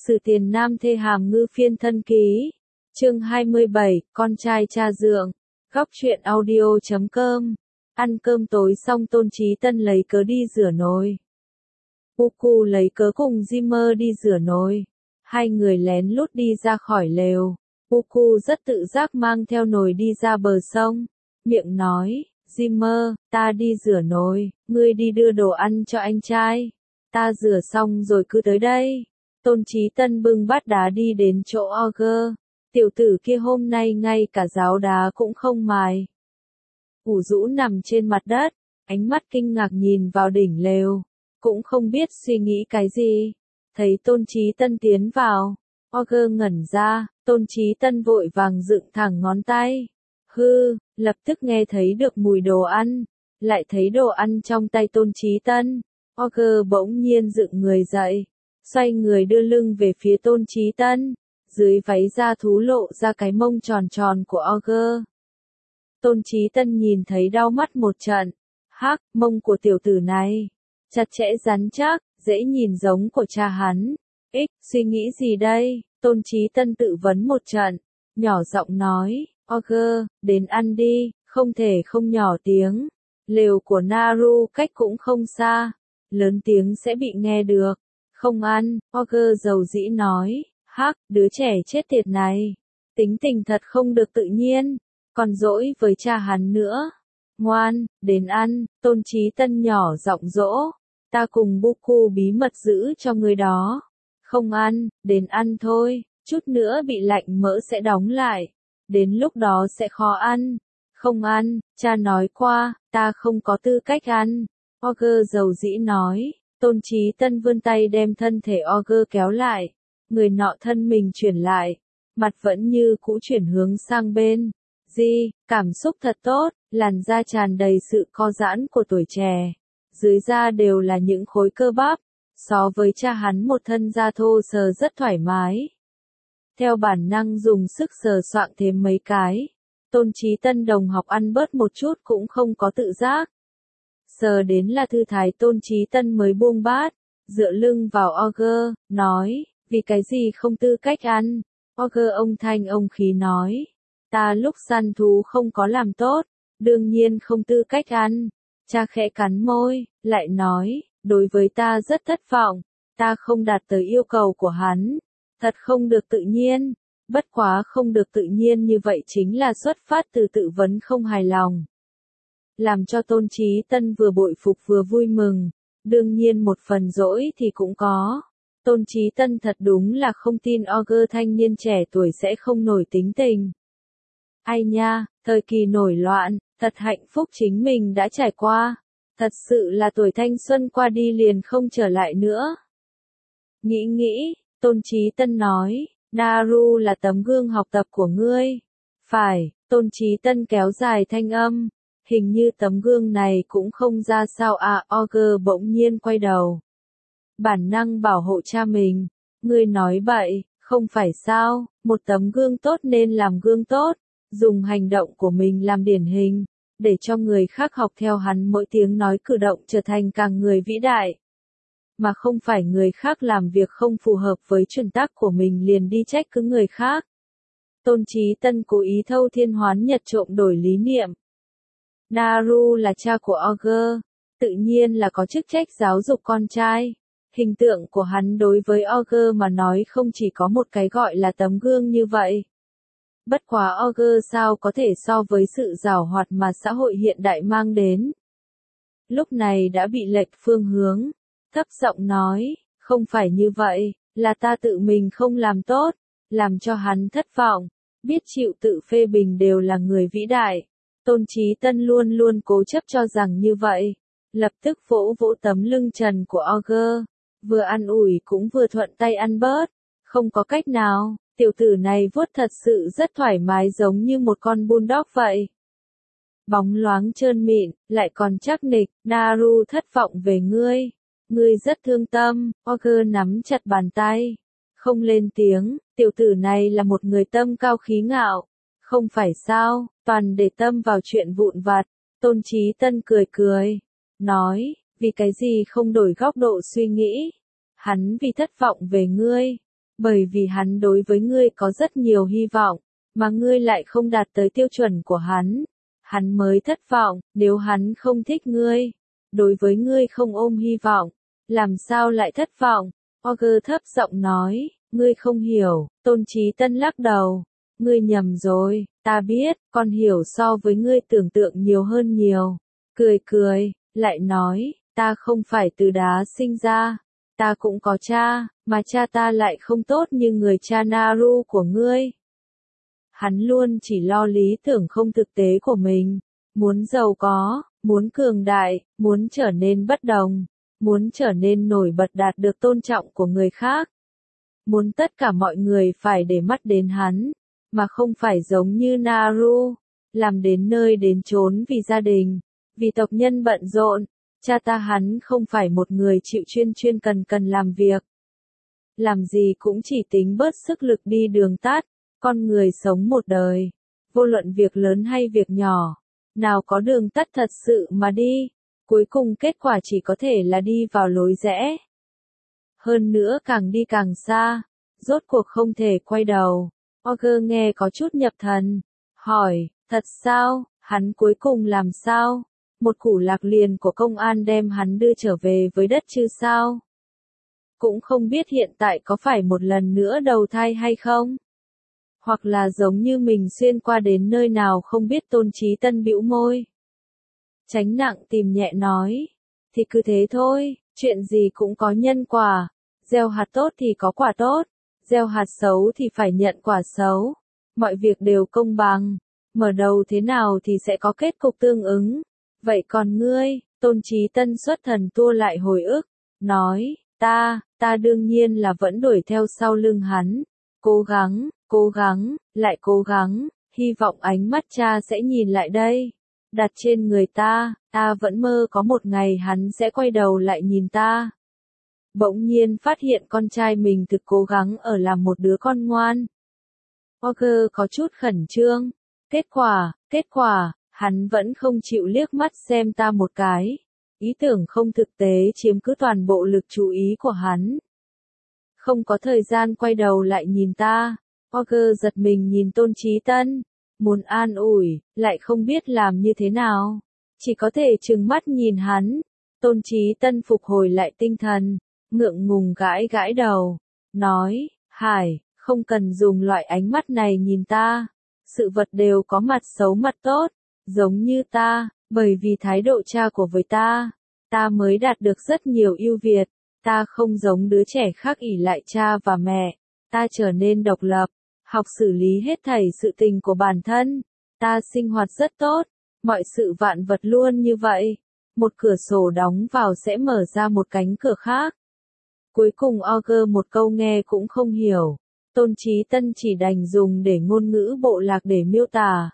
Sử Tiền Nam Thê Hàm Ngư Phiên Thân Ký. Chương 27, con trai cha dượng. Góc truyện audio.com. Ăn cơm tối xong Tôn Chí Tân lấy cớ đi rửa nồi. Puku lấy cớ cùng Jimmer đi rửa nồi. Hai người lén lút đi ra khỏi lều. Puku rất tự giác mang theo nồi đi ra bờ sông. Miệng nói, Jimmer, ta đi rửa nồi, ngươi đi đưa đồ ăn cho anh trai. Ta rửa xong rồi cứ tới đây. Tôn Chí Tân bưng bát đá đi đến chỗ Auger. Tiểu tử kia hôm nay ngay cả giáo đá cũng không mài. Ủ rũ nằm trên mặt đất, ánh mắt kinh ngạc nhìn vào đỉnh lều, cũng không biết suy nghĩ cái gì. Thấy Tôn Chí Tân tiến vào, Auger ngẩn ra, Tôn Chí Tân vội vàng dựng thẳng ngón tay. Lập tức nghe thấy được mùi đồ ăn, lại thấy đồ ăn trong tay Tôn Chí Tân. Auger bỗng nhiên dựng người dậy, xoay người đưa lưng về phía Tôn Chí Tân, dưới váy da thú lộ ra cái mông tròn tròn của Auger. Tôn Chí Tân nhìn thấy đau mắt một trận, mông của tiểu tử này, chặt chẽ rắn chắc, dễ nhìn giống của cha hắn. Suy nghĩ gì đây? Tôn Chí Tân tự vấn một trận, nhỏ giọng nói, Auger, đến ăn đi, không thể không nhỏ tiếng. Lều của Naru cách cũng không xa, lớn tiếng sẽ bị nghe được. Không ăn, Auger dầu dĩ nói, đứa trẻ chết tiệt này, tính tình thật không được tự nhiên, còn dỗi với cha hắn nữa. Ngoan, đến ăn, Tôn Chí Tân nhỏ giọng dỗ, ta cùng Buku bí mật giữ cho người đó. Không ăn, đến ăn thôi, chút nữa bị lạnh mỡ sẽ đóng lại, đến lúc đó sẽ khó ăn. Không ăn, cha nói qua, ta không có tư cách ăn. Auger dầu dĩ nói. Tôn Chí Tân vươn tay đem thân thể Auger kéo lại, người nọ thân mình chuyển lại, mặt vẫn như cũ chuyển hướng sang bên. Cảm xúc thật tốt, làn da tràn đầy sự co giãn của tuổi trẻ, dưới da đều là những khối cơ bắp, so với cha hắn một thân da thô sờ rất thoải mái. Theo bản năng dùng sức sờ soạng thêm mấy cái, Tôn Chí Tân đồng học ăn bớt một chút cũng không có tự giác. Sờ đến là thư thái Tôn Chí Tân mới buông bát, dựa lưng vào Auger, nói, vì cái gì không tư cách ăn. Auger ông thanh ông khí nói, ta lúc săn thú không có làm tốt, đương nhiên không tư cách ăn. Cha khẽ cắn môi, lại nói, đối với ta rất thất vọng, ta không đạt tới yêu cầu của hắn, thật không được tự nhiên. Bất quá không được tự nhiên như vậy chính là xuất phát từ tự vấn không hài lòng. Làm cho Tôn Chí Tân vừa bội phục vừa vui mừng, đương nhiên một phần dỗi thì cũng có. Tôn Chí Tân thật đúng là không tin Auger thanh niên trẻ tuổi sẽ không nổi tính tình. Ai nha, thời kỳ nổi loạn, thật hạnh phúc chính mình đã trải qua, thật sự là tuổi thanh xuân qua đi liền không trở lại nữa. Nghĩ, Tôn Chí Tân nói, Naru là tấm gương học tập của ngươi. Phải, Tôn Chí Tân kéo dài thanh âm. Hình như tấm gương này cũng không ra sao à. Auger bỗng nhiên quay đầu. Bản năng bảo hộ cha mình. Ngươi nói bậy, không phải sao, một tấm gương tốt nên làm gương tốt, dùng hành động của mình làm điển hình, để cho người khác học theo hắn mỗi tiếng nói cử động trở thành càng người vĩ đại. Mà không phải người khác làm việc không phù hợp với chuẩn tắc của mình liền đi trách cứ người khác. Tôn Chí Tân cố ý thâu thiên hoán nhật trộm đổi lý niệm. Naru là cha của Auger, tự nhiên là có chức trách giáo dục con trai. Hình tượng của hắn đối với Auger mà nói không chỉ có một cái gọi là tấm gương như vậy. Bất quá Auger sao có thể so với sự giàu hoạt mà xã hội hiện đại mang đến. Lúc này đã bị lệch phương hướng, thấp giọng nói, không phải như vậy, là ta tự mình không làm tốt, làm cho hắn thất vọng, biết chịu tự phê bình đều là người vĩ đại. Tôn Chí Tân luôn luôn cố chấp cho rằng như vậy, lập tức vỗ vỗ tấm lưng trần của Auger, vừa an ủi cũng vừa thuận tay ăn bớt, không có cách nào, tiểu tử này vuốt thật sự rất thoải mái giống như một con bulldog vậy. Bóng loáng trơn mịn, lại còn chắc nịch, Naru thất vọng về ngươi, ngươi rất thương tâm. Auger nắm chặt bàn tay, không lên tiếng, tiểu tử này là một người tâm cao khí ngạo, không phải sao, toàn để tâm vào chuyện vụn vặt. Tôn Chí Tân cười, nói, vì cái gì không đổi góc độ suy nghĩ, hắn vì thất vọng về ngươi, Bởi vì hắn đối với ngươi có rất nhiều hy vọng, mà ngươi lại không đạt tới tiêu chuẩn của hắn. Hắn mới thất vọng, nếu hắn không thích ngươi, đối với ngươi không ôm hy vọng, làm sao lại thất vọng? Auger thấp giọng nói, ngươi không hiểu, Tôn Chí Tân lắc đầu, ngươi nhầm rồi, ta biết, con hiểu so với ngươi tưởng tượng nhiều hơn nhiều. Cười cười, lại nói, ta không phải từ đá sinh ra, ta cũng có cha, mà cha ta lại không tốt như người cha Naru của ngươi. Hắn luôn chỉ lo lý tưởng không thực tế của mình, muốn giàu có, muốn cường đại, muốn trở nên bất đồng, muốn trở nên nổi bật đạt được tôn trọng của người khác. Muốn tất cả mọi người phải để mắt đến hắn, mà không phải giống như Naru, làm đến nơi đến chốn vì gia đình, vì tộc nhân bận rộn. Cha ta hắn không phải một người chịu chuyên cần làm việc. Làm gì cũng chỉ tính bớt sức lực đi đường tắt, con người sống một đời, vô luận việc lớn hay việc nhỏ, nào có đường tắt thật sự mà đi, cuối cùng kết quả chỉ có thể là đi vào lối rẽ. Hơn nữa càng đi càng xa, rốt cuộc không thể quay đầu. Auger nghe có chút nhập thần, hỏi, thật sao, hắn cuối cùng làm sao? Một củ lạc liền của công an đem hắn đưa trở về với đất chứ sao? Cũng không biết hiện tại có phải một lần nữa đầu thai hay không? Hoặc là giống như mình xuyên qua đến nơi nào không biết. Tôn Chí Tân bĩu môi. Tránh nặng tìm nhẹ nói. Thì cứ thế thôi, chuyện gì cũng có nhân quả. Gieo hạt tốt thì có quả tốt, gieo hạt xấu thì phải nhận quả xấu. Mọi việc đều công bằng, mở đầu thế nào thì sẽ có kết cục tương ứng. Vậy còn ngươi? Tôn Chí Tân xuất thần tua lại hồi ức, nói, ta đương nhiên là vẫn đuổi theo sau lưng hắn, cố gắng, lại cố gắng, hy vọng ánh mắt cha sẽ nhìn lại đây, đặt trên người ta vẫn mơ có một ngày hắn sẽ quay đầu lại nhìn ta. Bỗng nhiên phát hiện con trai mình thực cố gắng ở làm một đứa con ngoan. Auger có chút khẩn trương, kết quả, hắn vẫn không chịu liếc mắt xem ta một cái. Ý tưởng không thực tế chiếm cứ toàn bộ lực chú ý của hắn. Không có thời gian quay đầu lại nhìn ta. Auger giật mình nhìn Tôn Chí Tân, muốn an ủi, lại không biết làm như thế nào. Chỉ có thể trừng mắt nhìn hắn. Tôn Chí Tân phục hồi lại tinh thần, ngượng ngùng gãi gãi đầu, nói, Hải, không cần dùng loại ánh mắt này nhìn ta. Sự vật đều có mặt xấu mặt tốt, giống như ta, bởi vì thái độ cha của với ta mới đạt được rất nhiều ưu việt. Ta không giống đứa trẻ khác ỷ lại cha và mẹ, ta trở nên độc lập, học xử lý hết thảy sự tình của bản thân. Ta sinh hoạt rất tốt, mọi sự vạn vật luôn như vậy. Một cửa sổ đóng vào sẽ mở ra một cánh cửa khác. Cuối cùng Auger một câu nghe cũng không hiểu. Tôn Chí Tân chỉ đành dùng để ngôn ngữ bộ lạc để miêu tả.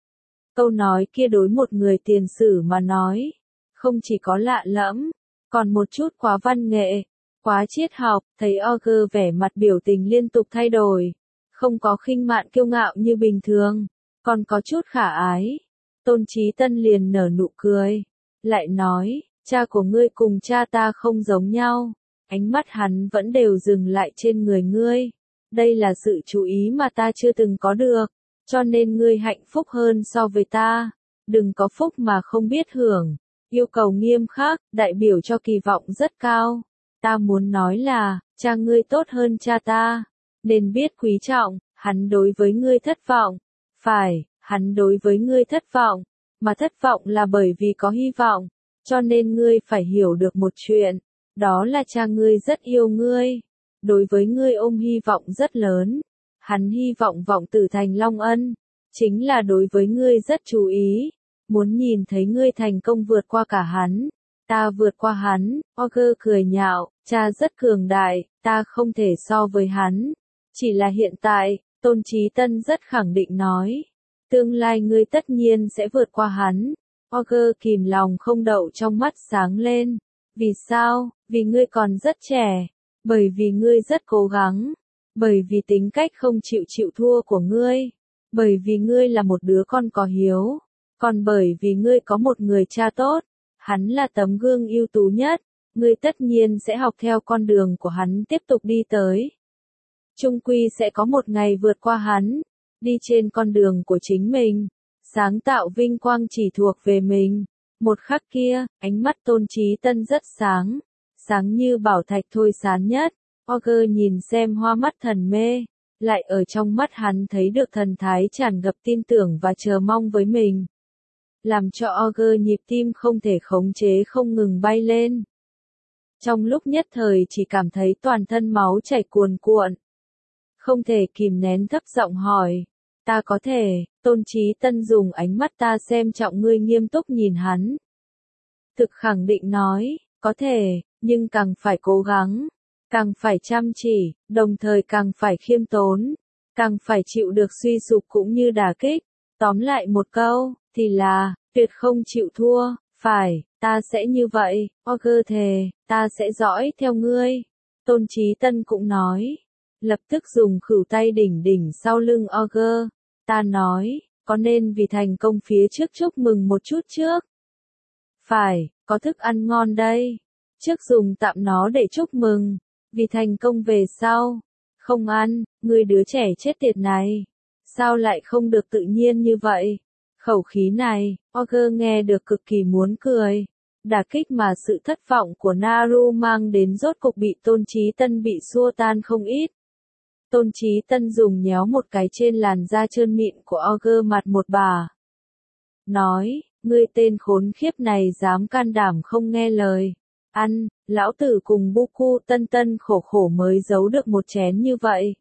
Câu nói kia đối một người tiền sử mà nói, không chỉ có lạ lẫm, còn một chút quá văn nghệ, quá triết học. Thấy Auger vẻ mặt biểu tình liên tục thay đổi, không có khinh mạn kiêu ngạo như bình thường, còn có chút khả ái. Tôn Chí Tân liền nở nụ cười, lại nói, cha của ngươi cùng cha ta không giống nhau. Ánh mắt hắn vẫn đều dừng lại trên người ngươi. Đây là sự chú ý mà ta chưa từng có được, cho nên ngươi hạnh phúc hơn so với ta. Đừng có phúc mà không biết hưởng. Yêu cầu nghiêm khắc, đại biểu cho kỳ vọng rất cao. Ta muốn nói là, cha ngươi tốt hơn cha ta, nên biết quý trọng. Hắn đối với ngươi thất vọng. Phải, hắn đối với ngươi thất vọng, mà thất vọng là bởi vì có hy vọng. Cho nên ngươi phải hiểu được một chuyện, đó là cha ngươi rất yêu ngươi, đối với ngươi ôm hy vọng rất lớn. Hắn hy vọng vọng tử thành Long Ân, chính là đối với ngươi rất chú ý, muốn nhìn thấy ngươi thành công vượt qua cả hắn. Ta vượt qua hắn. Auger cười nhạo, cha rất cường đại, ta không thể so với hắn. Chỉ là hiện tại, Tôn Chí Tân rất khẳng định nói, tương lai ngươi tất nhiên sẽ vượt qua hắn. Auger kìm lòng không đậu trong mắt sáng lên. Vì sao? Vì ngươi còn rất trẻ, bởi vì ngươi rất cố gắng, bởi vì tính cách không chịu thua của ngươi, bởi vì ngươi là một đứa con có hiếu, còn bởi vì ngươi có một người cha tốt. Hắn là tấm gương ưu tú nhất, ngươi tất nhiên sẽ học theo con đường của hắn tiếp tục đi tới. chung quy sẽ có một ngày vượt qua hắn, đi trên con đường của chính mình, sáng tạo vinh quang chỉ thuộc về mình. Một khắc kia, ánh mắt Tôn Chí Tân rất sáng, sáng như bảo thạch thôi sáng nhất. Auger nhìn xem hoa mắt thần mê, lại ở trong mắt hắn thấy được thần thái tràn ngập tin tưởng và chờ mong với mình. Làm cho Auger nhịp tim không thể khống chế không ngừng bay lên. Trong lúc nhất thời chỉ cảm thấy toàn thân máu chảy cuồn cuộn. Không thể kìm nén thấp giọng hỏi. Ta có thể, Tôn Chí Tân dùng ánh mắt ta xem trọng ngươi nghiêm túc nhìn hắn. Thực khẳng định nói, có thể, nhưng càng phải cố gắng, càng phải chăm chỉ, đồng thời càng phải khiêm tốn, càng phải chịu được suy sụp cũng như đả kích. Tóm lại một câu, thì là, tuyệt không chịu thua, phải, ta sẽ như vậy, Auger thề, ta sẽ dõi theo ngươi. Tôn Chí Tân cũng nói, lập tức dùng khuỷu tay đỉnh đỉnh sau lưng Auger. Ta nói, có nên vì thành công phía trước chúc mừng một chút trước? Phải, có thức ăn ngon đây. Trước dùng tạm nó để chúc mừng, vì thành công về sau. Không ăn, người đứa trẻ chết tiệt này. Sao lại không được tự nhiên như vậy? Khẩu khí này, Auger nghe được cực kỳ muốn cười. Đả kích mà sự thất vọng của Naru mang đến rốt cục bị Tôn Chí Tân bị xua tan không ít. Tôn Chí Tân dùng nhéo một cái trên làn da trơn mịn của Auger mặt một bà. Nói, ngươi tên khốn khiếp này dám can đảm không nghe lời. Ăn, lão tử cùng Buku Tân Tân khổ khổ mới giấu được một chén như vậy.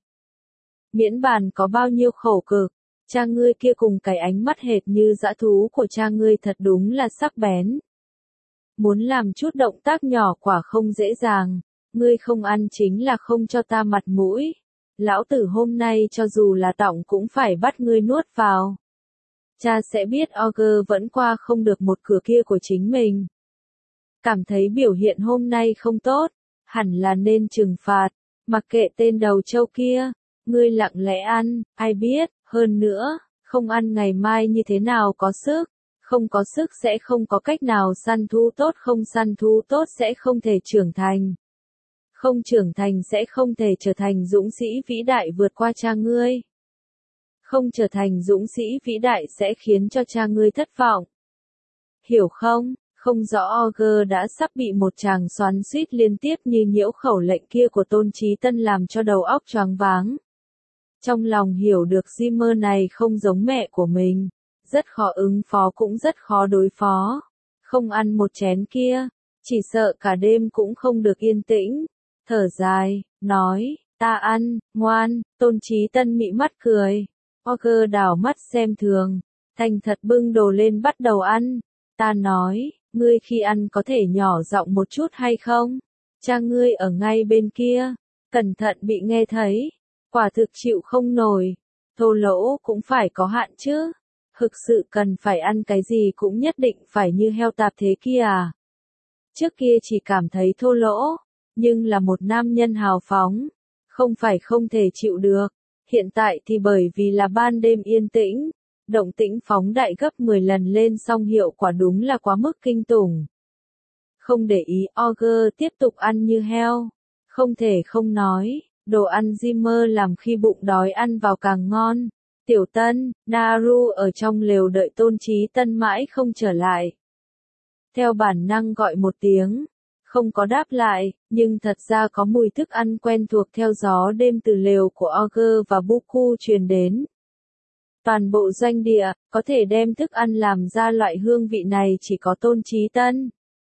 Miễn bàn có bao nhiêu khổ cực, cha ngươi kia cùng cái ánh mắt hệt như dã thú của cha ngươi thật đúng là sắc bén. Muốn làm chút động tác nhỏ quả không dễ dàng, ngươi không ăn chính là không cho ta mặt mũi. Lão tử hôm nay cho dù là tọng cũng phải bắt ngươi nuốt vào. Cha sẽ biết Auger vẫn qua không được một cửa kia của chính mình. Cảm thấy biểu hiện hôm nay không tốt, hẳn là nên trừng phạt, mặc kệ tên đầu trâu kia, ngươi lặng lẽ ăn, ai biết, hơn nữa, không ăn ngày mai như thế nào có sức, không có sức sẽ không có cách nào săn thú tốt, không săn thú tốt sẽ không thể trưởng thành. Không trưởng thành sẽ không thể trở thành dũng sĩ vĩ đại vượt qua cha ngươi. Không trở thành dũng sĩ vĩ đại sẽ khiến cho cha ngươi thất vọng. Hiểu không? Không rõ Auger đã sắp bị một tràng xoắn xuýt liên tiếp như nhiễu khẩu lệnh kia của Tôn Chí Tân làm cho đầu óc choáng váng. Trong lòng hiểu được Zimmer này không giống mẹ của mình, rất khó ứng phó cũng rất khó đối phó. Không ăn một chén kia, chỉ sợ cả đêm cũng không được yên tĩnh. Thở dài, nói, ta ăn, ngoan. Tôn Chí Tân mị mắt cười. Auger đảo mắt xem thường, thành thật bưng đồ lên bắt đầu ăn. Ta nói, ngươi khi ăn có thể nhỏ giọng một chút hay không? Cha ngươi ở ngay bên kia, cẩn thận bị nghe thấy. Quả thực chịu không nổi, thô lỗ cũng phải có hạn chứ. Thực sự cần phải ăn cái gì cũng nhất định phải như heo tạp thế kia à? Trước kia chỉ cảm thấy thô lỗ, nhưng là một nam nhân hào phóng, không phải không thể chịu được. Hiện tại thì bởi vì là ban đêm yên tĩnh, động tĩnh phóng đại gấp 10 lần lên song hiệu quả đúng là quá mức kinh tủng. Không để ý, Auger tiếp tục ăn như heo. Không thể không nói, đồ ăn Zimmer làm khi bụng đói ăn vào càng ngon. Tiểu Tân, Naru ở trong lều đợi Tôn Chí Tân mãi không trở lại. Theo bản năng gọi một tiếng, không có đáp lại, nhưng thật ra có mùi thức ăn quen thuộc theo gió đêm từ lều của Auger và Buku truyền đến. Toàn bộ doanh địa, có thể đem thức ăn làm ra loại hương vị này chỉ có Tôn Chí Tân.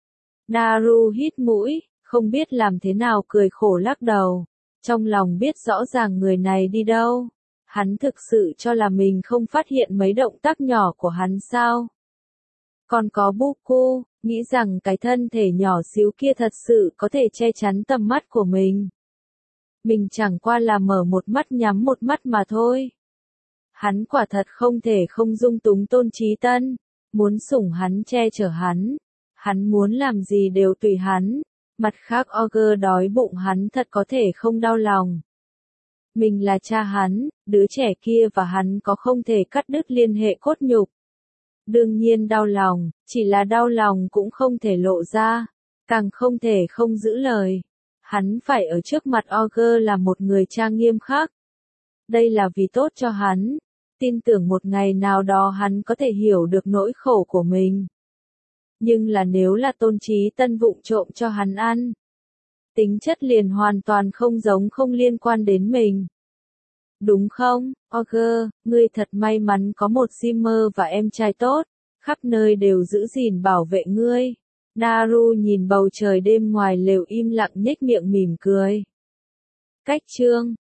Naru hít mũi, không biết làm thế nào cười khổ lắc đầu. Trong lòng biết rõ ràng người này đi đâu. Hắn thực sự cho là mình không phát hiện mấy động tác nhỏ của hắn sao. Còn có Buku, nghĩ rằng cái thân thể nhỏ xíu kia thật sự có thể che chắn tầm mắt của mình. Mình chẳng qua là mở một mắt nhắm một mắt mà thôi. Hắn quả thật không thể không dung túng Tôn Chí Tân, muốn sủng hắn che chở hắn. Hắn muốn làm gì đều tùy hắn. Mặt khác Auger đói bụng hắn thật có thể không đau lòng. Mình là cha hắn, đứa trẻ kia và hắn có không thể cắt đứt liên hệ cốt nhục. Đương nhiên đau lòng, chỉ là đau lòng cũng không thể lộ ra, càng không thể không giữ lời. hắn phải ở trước mặt Ogre là một người trang nghiêm khắc. Đây là vì tốt cho hắn, tin tưởng một ngày nào đó hắn có thể hiểu được nỗi khổ của mình. Nhưng là nếu là Tôn Chí Tân vụng trộm cho hắn ăn, tính chất liền hoàn toàn không giống, không liên quan đến mình. Đúng không, Ogre, ngươi thật may mắn có một Zimmer và em trai tốt, khắp nơi đều giữ gìn bảo vệ ngươi. Naru nhìn bầu trời đêm ngoài lều im lặng nhếch miệng mỉm cười. Cách chương